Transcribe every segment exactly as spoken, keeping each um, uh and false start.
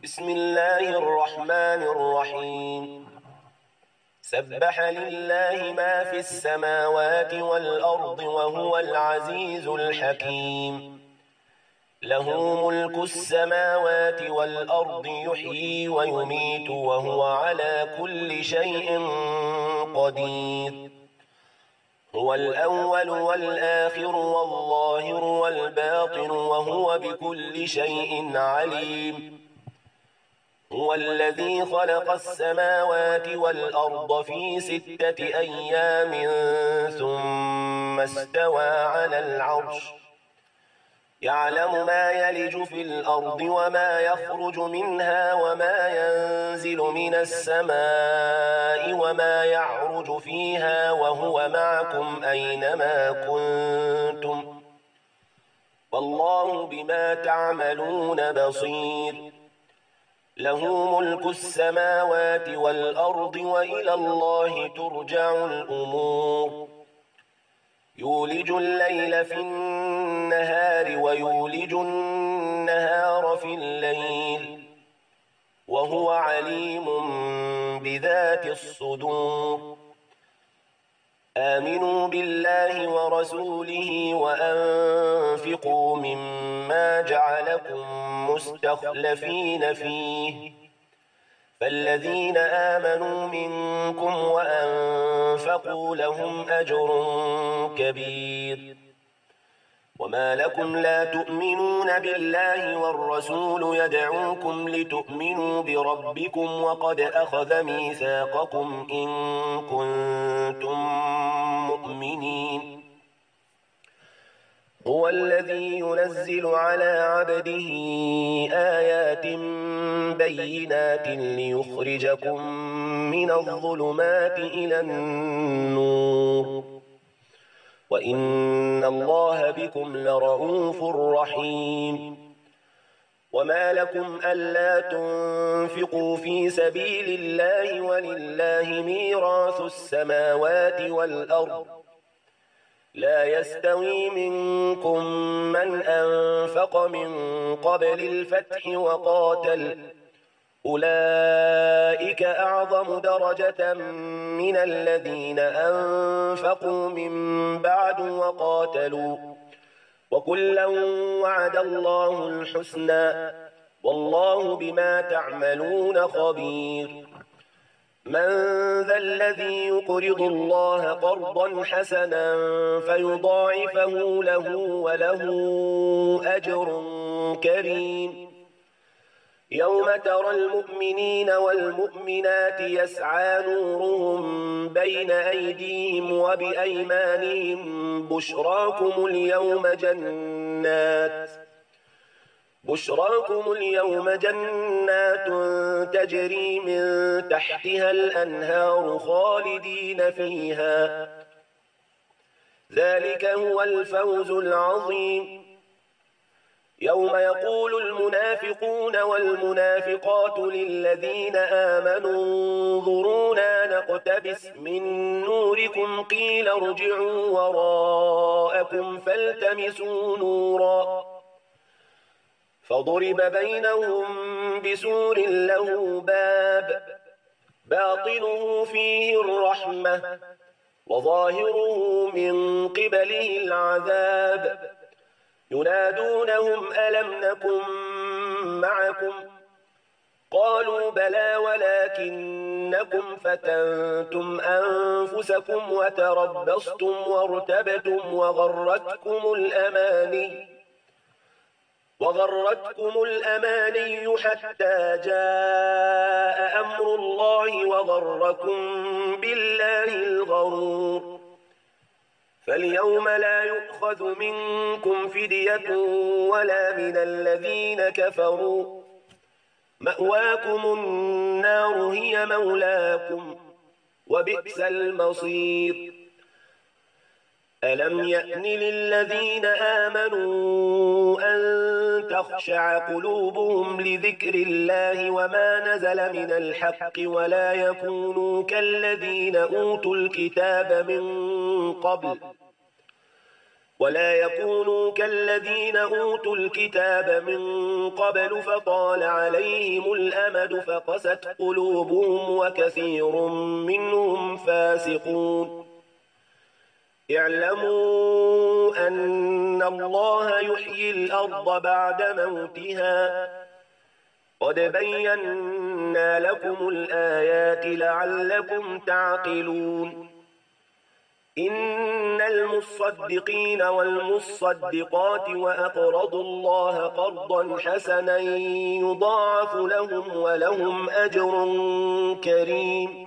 بسم الله الرحمن الرحيم سبح لله ما في السماوات والأرض وهو العزيز الحكيم له ملك السماوات والأرض يحيي ويميت وهو على كل شيء قدير هو الأول والآخر والظاهر والباطن وهو بكل شيء عليم هو الذي خلق السماوات والأرض في ستة أيام ثم استوى على العرش يعلم ما يلج في الأرض وما يخرج منها وما ينزل من السماء وما يعرج فيها وهو معكم أينما كنتم والله بما تعملون بصير له ملك السماوات والأرض وإلى الله ترجع الأمور يولج الليل في النهار ويولج النهار في الليل وهو عليم بذات الصدور آمنوا بالله ورسوله وأنفقوا مما جعلكم مستخلفين فيه فالذين آمنوا منكم وأنفقوا لهم أجر كبير وما لكم لا تؤمنون بالله والرسول يدعوكم لتؤمنوا بربكم وقد أخذ ميثاقكم إن كنتم مؤمنين هو الذي ينزل على عبده آيات بينات ليخرجكم من الظلمات إلى النور وإن الله بكم لرؤوف رحيم وما لكم ألا تنفقوا في سبيل الله ولله ميراث السماوات والأرض لا يستوي منكم من أنفق من قبل الفتح وقاتل أولئك أعظم درجة من الذين أنفقوا من بعد وقاتلوا وكلا وعد الله الحسنى والله بما تعملون خبير من ذا الذي يقرض الله قرضا حسنا فيضاعفه له وله أجر كريم يوم ترى المؤمنين والمؤمنات يسعى نورهم بين أيديهم وبأيمانهم بشراكم اليوم جنات بشراكم اليوم جنات تجري من تحتها الأنهار خالدين فيها ذلك هو الفوز العظيم يوم يقول المنافقون والمنافقات للذين آمنوا انظرونا نقتبس من نوركم قيل ارجعوا وراءكم فالتمسوا نورا فضرب بينهم بسور له باب باطنه فيه الرحمة وظاهره من قبله العذاب ينادونهم ألم نكن معكم قالوا بلى ولكنكم فتنتم أنفسكم وتربصتم وارتبتم وغرتكم الأماني وغرتكم الأماني حتى جاء أمر الله وغركم بالله الغرور فاليوم لا يؤخذ منكم فدية ولا من الذين كفروا مأواكم النار هي مولاكم وبئس المصير ألم يأن للذين آمنوا أن تخشع قلوبهم لذكر الله وما نزل من الحق ولا يكونوا كالذين أوتوا الكتاب من قبل ولا يكونوا كالذين أوتوا الكتاب من قبل فطال عليهم الأمد فقست قلوبهم وكثير منهم فاسقون اعلموا أن الله يحيي الأرض بعد موتها قد بينا لكم الآيات لعلكم تعقلون إن المصدقين والمصدقات وأقرضوا الله قرضا حسنا يضاعف لهم ولهم أجر كريم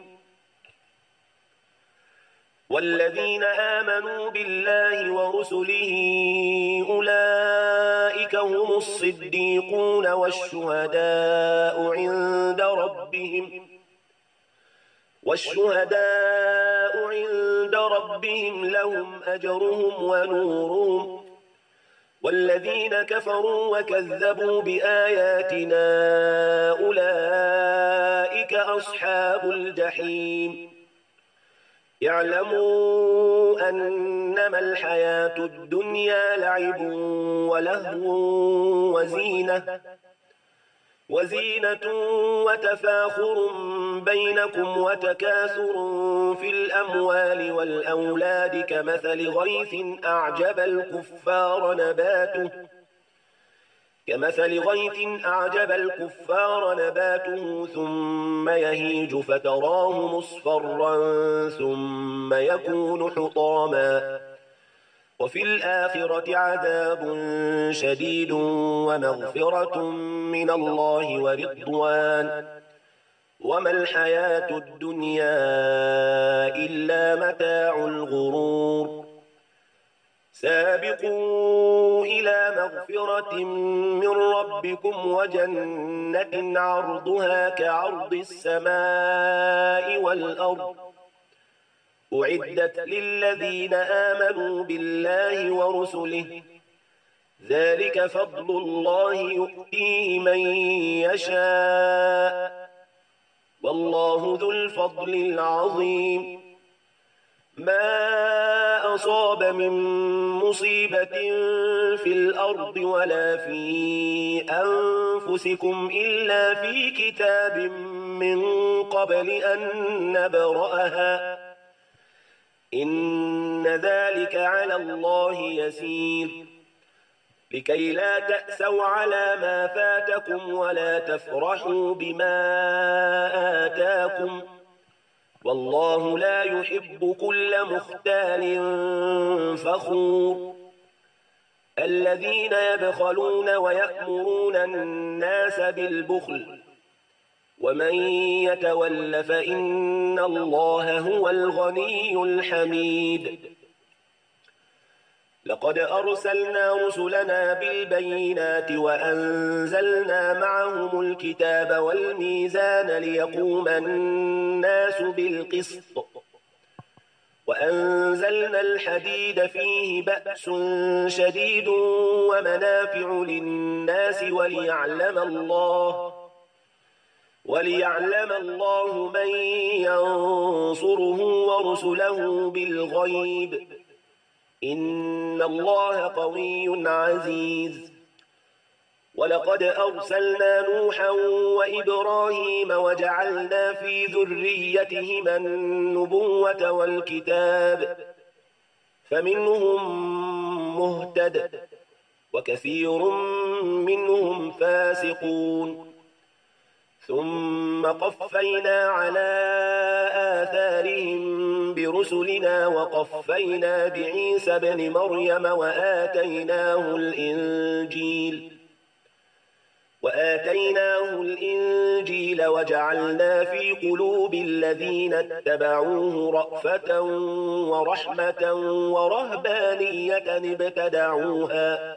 والذين آمنوا بالله ورسله أولئك هم الصديقون والشهداء عند ربهم والشهداء عند ربهم لهم أجرهم ونورهم والذين كفروا وكذبوا بآياتنا أولئك أصحاب الجحيم يعلموا أنما الحياة الدنيا لعب ولهو وزينة وزينة وتفاخر بينكم وتكاثر في الأموال والأولاد كمثل غيث أعجب الكفار نباته كمثل غيث أعجب الكفار نباته ثم يهيج فتراه مصفرا ثم يكون حطاما وفي الآخرة عذاب شديد ومغفرة من الله ورضوان وما الحياة الدنيا إلا متاع الغرور سابقوا إلى مغفرة من ربكم وجنة عرضها كعرض السماء والأرض أعدت للذين آمنوا بالله ورسله ذلك فضل الله يؤتيه من يشاء والله ذو الفضل العظيم ما أصاب من مصيبة في الأرض ولا في أنفسكم إلا في كتاب من قبل أن نبرأها إن ذلك على الله يسير لكي لا تأسوا على ما فاتكم ولا تفرحوا بما آتاكم والله لا يحب كل مختال فخور الذين يبخلون ويأمرون الناس بالبخل ومن يتول فإن الله هو الغني الحميد لقد أرسلنا رسلنا بالبينات وأنزلنا معهم الكتاب والميزان ليقوم الناس بالقسط وأنزلنا الحديد فيه بأس شديد ومنافع للناس وليعلم الله وليعلم الله من ينصره ورسله بالغيب إن الله قوي عزيز ولقد أرسلنا نوحا وإبراهيم وجعلنا في ذريتهما النبوة والكتاب فمنهم مهتد وكثير منهم فاسقون ثم قفينا على آثارهم برسلنا وقفينا بعيسى ابن مريم وآتيناه الإنجيل وآتيناه الإنجيل وجعلنا في قلوب الذين اتبعوه رأفة ورحمة ورهبانية ابتدعوها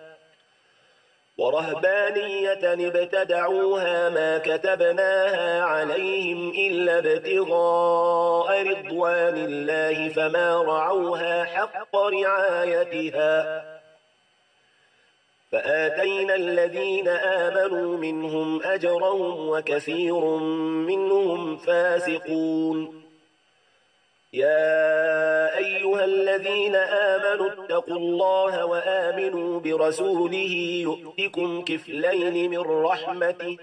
ورهبانية ابتدعوها ما كتبناها عليهم إلا ابتغاء رضوان الله فما رعوها حق رعايتها فآتينا الذين آمنوا منهم أجرهم وكثير منهم فاسقون يا أيها الذين آمنوا اتقوا الله وآمنوا برسوله يؤتكم كفلين من رحمته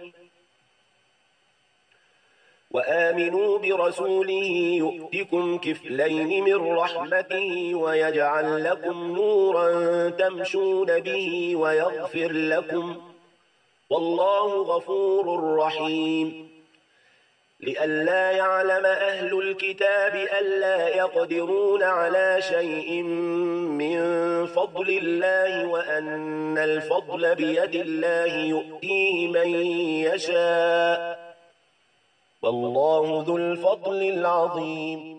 وآمنوا برسوله يؤتكم كفلين من رحمته ويجعل لكم نورا تمشون به ويغفر لكم والله غفور رحيم. لئلا يعلم أهل الكتاب ألا يقدرون على شيء من فضل الله وأن الفضل بيد الله يؤتيه من يشاء والله ذو الفضل العظيم.